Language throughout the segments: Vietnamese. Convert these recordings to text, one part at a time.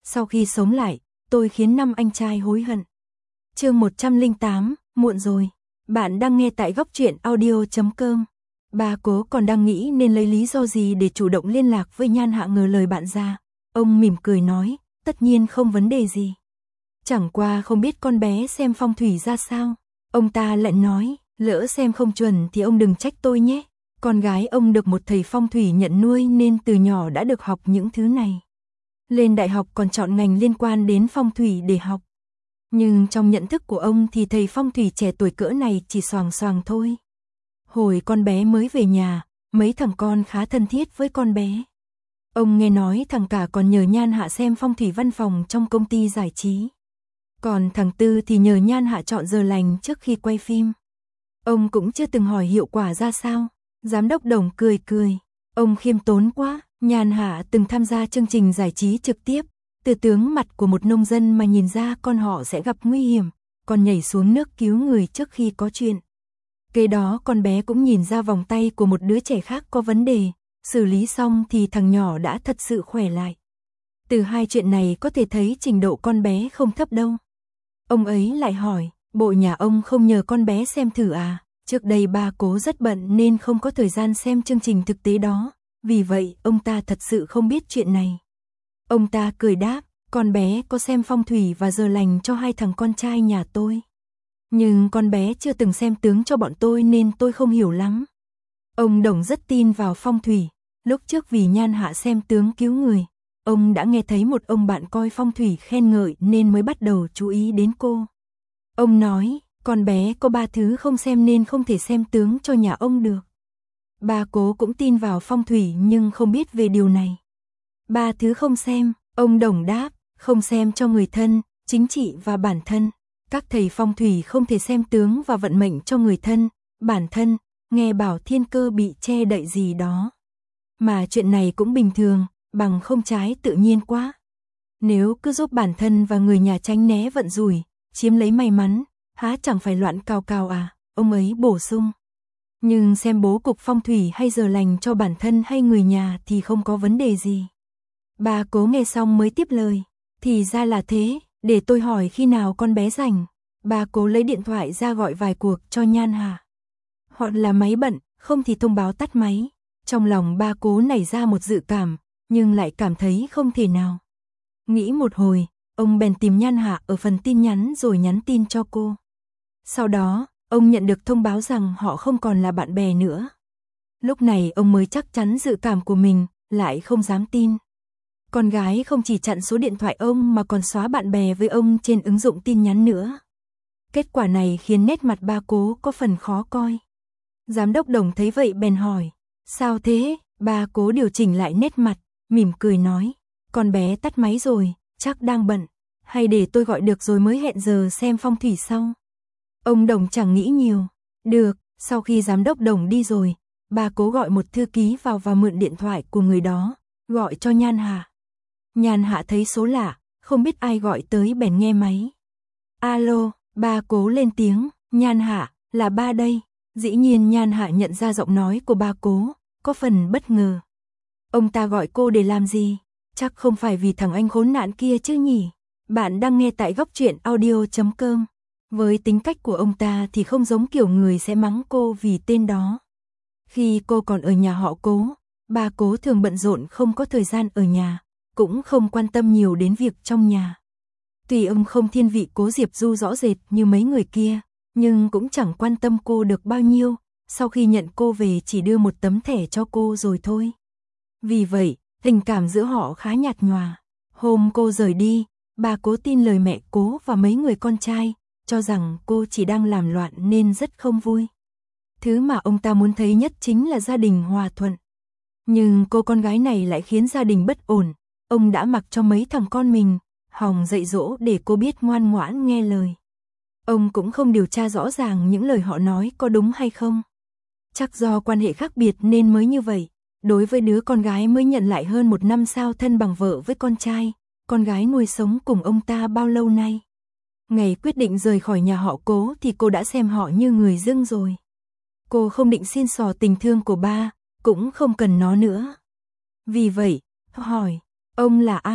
Sau khi sống lại, tôi khiến 5 anh trai hối hận. Chương 108, muộn rồi. Bạn đang nghe tại góc truyện audio.com. Ba Cố còn đang nghĩ nên lấy lý do gì để chủ động liên lạc với Nhan Hạ, ngờ lời bạn ra. Ông mỉm cười nói, tất nhiên không vấn đề gì. Chẳng qua không biết con bé xem phong thủy ra sao. Ông ta lại nói, lỡ xem không chuẩn thì ông đừng trách tôi nhé. Con gái ông được một thầy phong thủy nhận nuôi nên từ nhỏ đã được học những thứ này. Lên đại học còn chọn ngành liên quan đến phong thủy để học. Nhưng trong nhận thức của ông thì thầy phong thủy trẻ tuổi cỡ này chỉ xoàng xoàng thôi. Hồi con bé mới về nhà, mấy thằng con khá thân thiết với con bé. Ông nghe nói thằng cả còn nhờ Nhan Hạ xem phong thủy văn phòng trong công ty giải trí. Còn thằng Tư thì nhờ Nhan Hạ chọn giờ lành trước khi quay phim. Ông cũng chưa từng hỏi hiệu quả ra sao. Giám đốc Đồng cười cười. Ông khiêm tốn quá. Nhan Hạ từng tham gia chương trình giải trí trực tiếp. Từ tướng mặt của một nông dân mà nhìn ra con họ sẽ gặp nguy hiểm, còn nhảy xuống nước cứu người trước khi có chuyện. Kế đó con bé cũng nhìn ra vòng tay của một đứa trẻ khác có vấn đề. Xử lý xong thì thằng nhỏ đã thật sự khỏe lại. Từ hai chuyện này có thể thấy trình độ con bé không thấp đâu. Ông ấy lại hỏi, bộ nhà ông không nhờ con bé xem thử à? Trước đây ba Cố rất bận nên không có thời gian xem chương trình thực tế đó. Vì vậy, ông ta thật sự không biết chuyện này. Ông ta cười đáp, con bé có xem phong thủy và giờ lành cho hai thằng con trai nhà tôi. Nhưng con bé chưa từng xem tướng cho bọn tôi nên tôi không hiểu lắm. Ông Đồng rất tin vào phong thủy. Lúc trước vì Nhan Hạ xem tướng cứu người, ông đã nghe thấy một ông bạn coi phong thủy khen ngợi nên mới bắt đầu chú ý đến cô. Ông nói, con bé có 3 thứ không xem nên không thể xem tướng cho nhà ông được. Ba Cố cũng tin vào phong thủy nhưng không biết về điều này. 3 thứ không xem, ông Đồng đáp, không xem cho người thân, chính trị và bản thân. Các thầy phong thủy không thể xem tướng và vận mệnh cho người thân, bản thân, nghe bảo thiên cơ bị che đậy gì đó. Mà chuyện này cũng bình thường, bằng không trái tự nhiên quá. Nếu cứ giúp bản thân và người nhà tránh né vận rủi, chiếm lấy may mắn, há chẳng phải loạn cào cào à, ông ấy bổ sung. Nhưng xem bố cục phong thủy hay giờ lành cho bản thân hay người nhà thì không có vấn đề gì. Ba Cố nghe xong mới tiếp lời, thì ra là thế, để tôi hỏi khi nào con bé rảnh. Ba Cố lấy điện thoại ra gọi vài cuộc cho Nhan Hạ. Hoặc là máy bận, không thì thông báo tắt máy. Trong lòng ba Cố nảy ra một dự cảm, nhưng lại cảm thấy không thể nào. Nghĩ một hồi, ông bèn tìm Nhan Hạ ở phần tin nhắn rồi nhắn tin cho cô. Sau đó, ông nhận được thông báo rằng họ không còn là bạn bè nữa. Lúc này ông mới chắc chắn dự cảm của mình, lại không dám tin. Con gái không chỉ chặn số điện thoại ông mà còn xóa bạn bè với ông trên ứng dụng tin nhắn nữa. Kết quả này khiến nét mặt ba Cố có phần khó coi. Giám đốc Đồng thấy vậy bèn hỏi, sao thế? Ba Cố điều chỉnh lại nét mặt, mỉm cười nói, con bé tắt máy rồi, chắc đang bận, hay để tôi gọi được rồi mới hẹn giờ xem phong thủy sau. Ông Đồng chẳng nghĩ nhiều, được. Sau khi giám đốc Đồng đi rồi, ba Cố gọi một thư ký vào và mượn điện thoại của người đó, gọi cho Nhan Hạ. Nhan Hạ thấy số lạ, không biết ai gọi tới bèn nghe máy. Alo, ba Cố lên tiếng, Nhan Hạ, là ba đây. Dĩ nhiên Nhan Hạ nhận ra giọng nói của ba Cố, có phần bất ngờ. Ông ta gọi cô để làm gì? Chắc không phải vì thằng anh khốn nạn kia chứ nhỉ? Bạn đang nghe tại góc truyện audio.com. Với tính cách của ông ta thì không giống kiểu người sẽ mắng cô vì tên đó. Khi cô còn ở nhà họ Cố, ba Cố thường bận rộn không có thời gian ở nhà, cũng không quan tâm nhiều đến việc trong nhà. Tuy ông không thiên vị Cố Diệp Du rõ rệt như mấy người kia, nhưng cũng chẳng quan tâm cô được bao nhiêu, sau khi nhận cô về chỉ đưa một tấm thẻ cho cô rồi thôi. Vì vậy, tình cảm giữa họ khá nhạt nhòa. Hôm cô rời đi, ba Cố tin lời mẹ Cố và mấy người con trai, cho rằng cô chỉ đang làm loạn nên rất không vui. Thứ mà ông ta muốn thấy nhất chính là gia đình hòa thuận. Nhưng cô con gái này lại khiến gia đình bất ổn. Ông đã mặc cho mấy thằng con mình hòng dạy dỗ để cô biết ngoan ngoãn nghe lời. Ông cũng không điều tra rõ ràng những lời họ nói có đúng hay không. Chắc do quan hệ khác biệt nên mới như vậy. Đối với đứa con gái mới nhận lại hơn 1 năm sao thân bằng vợ với con trai, con gái nuôi sống cùng ông ta bao lâu nay. Ngày quyết định rời khỏi nhà họ Cố thì cô đã xem họ như người dưng rồi. Cô không định xin xỏ tình thương của ba, cũng không cần nó nữa. Vì vậy, hỏi, ông là ai?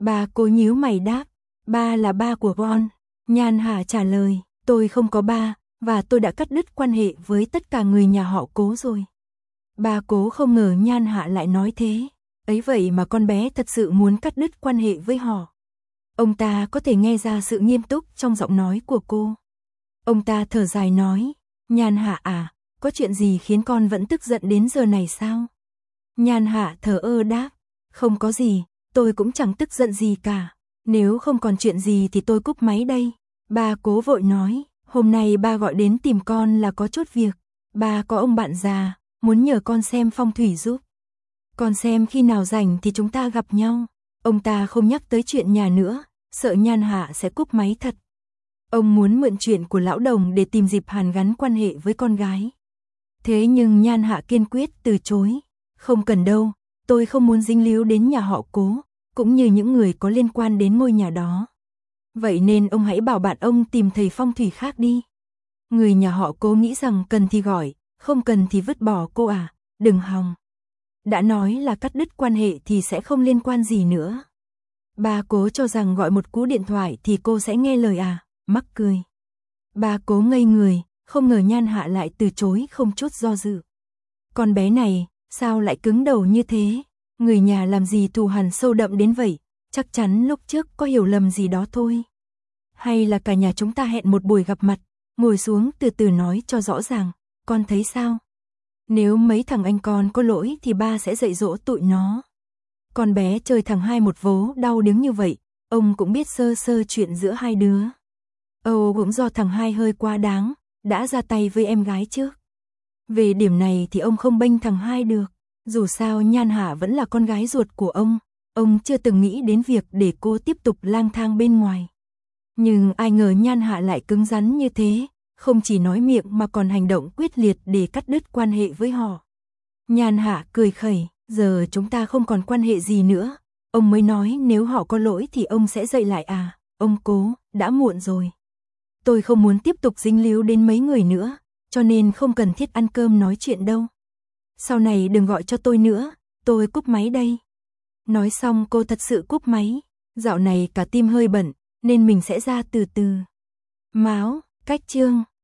Bà Cố nhíu mày đáp, ba là ba của Ron. Nhan Hạ trả lời, tôi không có ba, và tôi đã cắt đứt quan hệ với tất cả người nhà họ Cố rồi. Bà Cố không ngờ Nhan Hạ lại nói thế, ấy vậy mà con bé thật sự muốn cắt đứt quan hệ với họ. Ông ta có thể nghe ra sự nghiêm túc trong giọng nói của cô. Ông ta thở dài nói, Nhan Hạ à, có chuyện gì khiến con vẫn tức giận đến giờ này sao? Nhan Hạ thờ ơ đáp, không có gì, tôi cũng chẳng tức giận gì cả. Nếu không còn chuyện gì thì tôi cúp máy đây. Bà Cố vội nói, hôm nay ba gọi đến tìm con là có chút việc. Ba có ông bạn già, muốn nhờ con xem phong thủy giúp. Con xem khi nào rảnh thì chúng ta gặp nhau. Ông ta không nhắc tới chuyện nhà nữa, sợ Nhan Hạ sẽ cúp máy thật. Ông muốn mượn chuyện của lão đồng để tìm dịp hàn gắn quan hệ với con gái. Thế nhưng Nhan Hạ kiên quyết từ chối. Không cần đâu, tôi không muốn dính líu đến nhà họ Cố, cũng như những người có liên quan đến ngôi nhà đó. Vậy nên ông hãy bảo bạn ông tìm thầy phong thủy khác đi. Người nhà họ Cố nghĩ rằng cần thì gọi, không cần thì vứt bỏ cô à, đừng hòng. Đã nói là cắt đứt quan hệ thì sẽ không liên quan gì nữa. Bà Cố cho rằng gọi một cú điện thoại thì cô sẽ nghe lời à, mắc cười. Bà Cố ngây người, không ngờ Nhan Hạ lại từ chối không chút do dự. Con bé này, sao lại cứng đầu như thế? Người nhà làm gì thù hằn sâu đậm đến vậy? Chắc chắn lúc trước có hiểu lầm gì đó thôi. Hay là cả nhà chúng ta hẹn một buổi gặp mặt, ngồi xuống từ từ nói cho rõ ràng, con thấy sao? Nếu mấy thằng anh con có lỗi thì ba sẽ dạy dỗ tụi nó. Con bé chơi thằng hai một vố đau điếng như vậy, ông cũng biết sơ sơ chuyện giữa hai đứa. Cũng do thằng hai hơi quá đáng, đã ra tay với em gái trước. Về điểm này thì ông không bênh thằng hai được. Dù sao Nhan Hạ vẫn là con gái ruột của ông chưa từng nghĩ đến việc để cô tiếp tục lang thang bên ngoài. Nhưng ai ngờ Nhan Hạ lại cứng rắn như thế, không chỉ nói miệng mà còn hành động quyết liệt để cắt đứt quan hệ với họ. Nhan Hạ cười khẩy, giờ chúng ta không còn quan hệ gì nữa. Ông mới nói nếu họ có lỗi thì ông sẽ dạy lại à, ông Cố, đã muộn rồi. Tôi không muốn tiếp tục dính líu đến mấy người nữa, cho nên không cần thiết ăn cơm nói chuyện đâu. Sau này đừng gọi cho tôi nữa, tôi cúp máy đây. Nói xong cô thật sự cúp máy, dạo này cả tim hơi bận, nên mình sẽ ra từ từ. Máu, cách chương.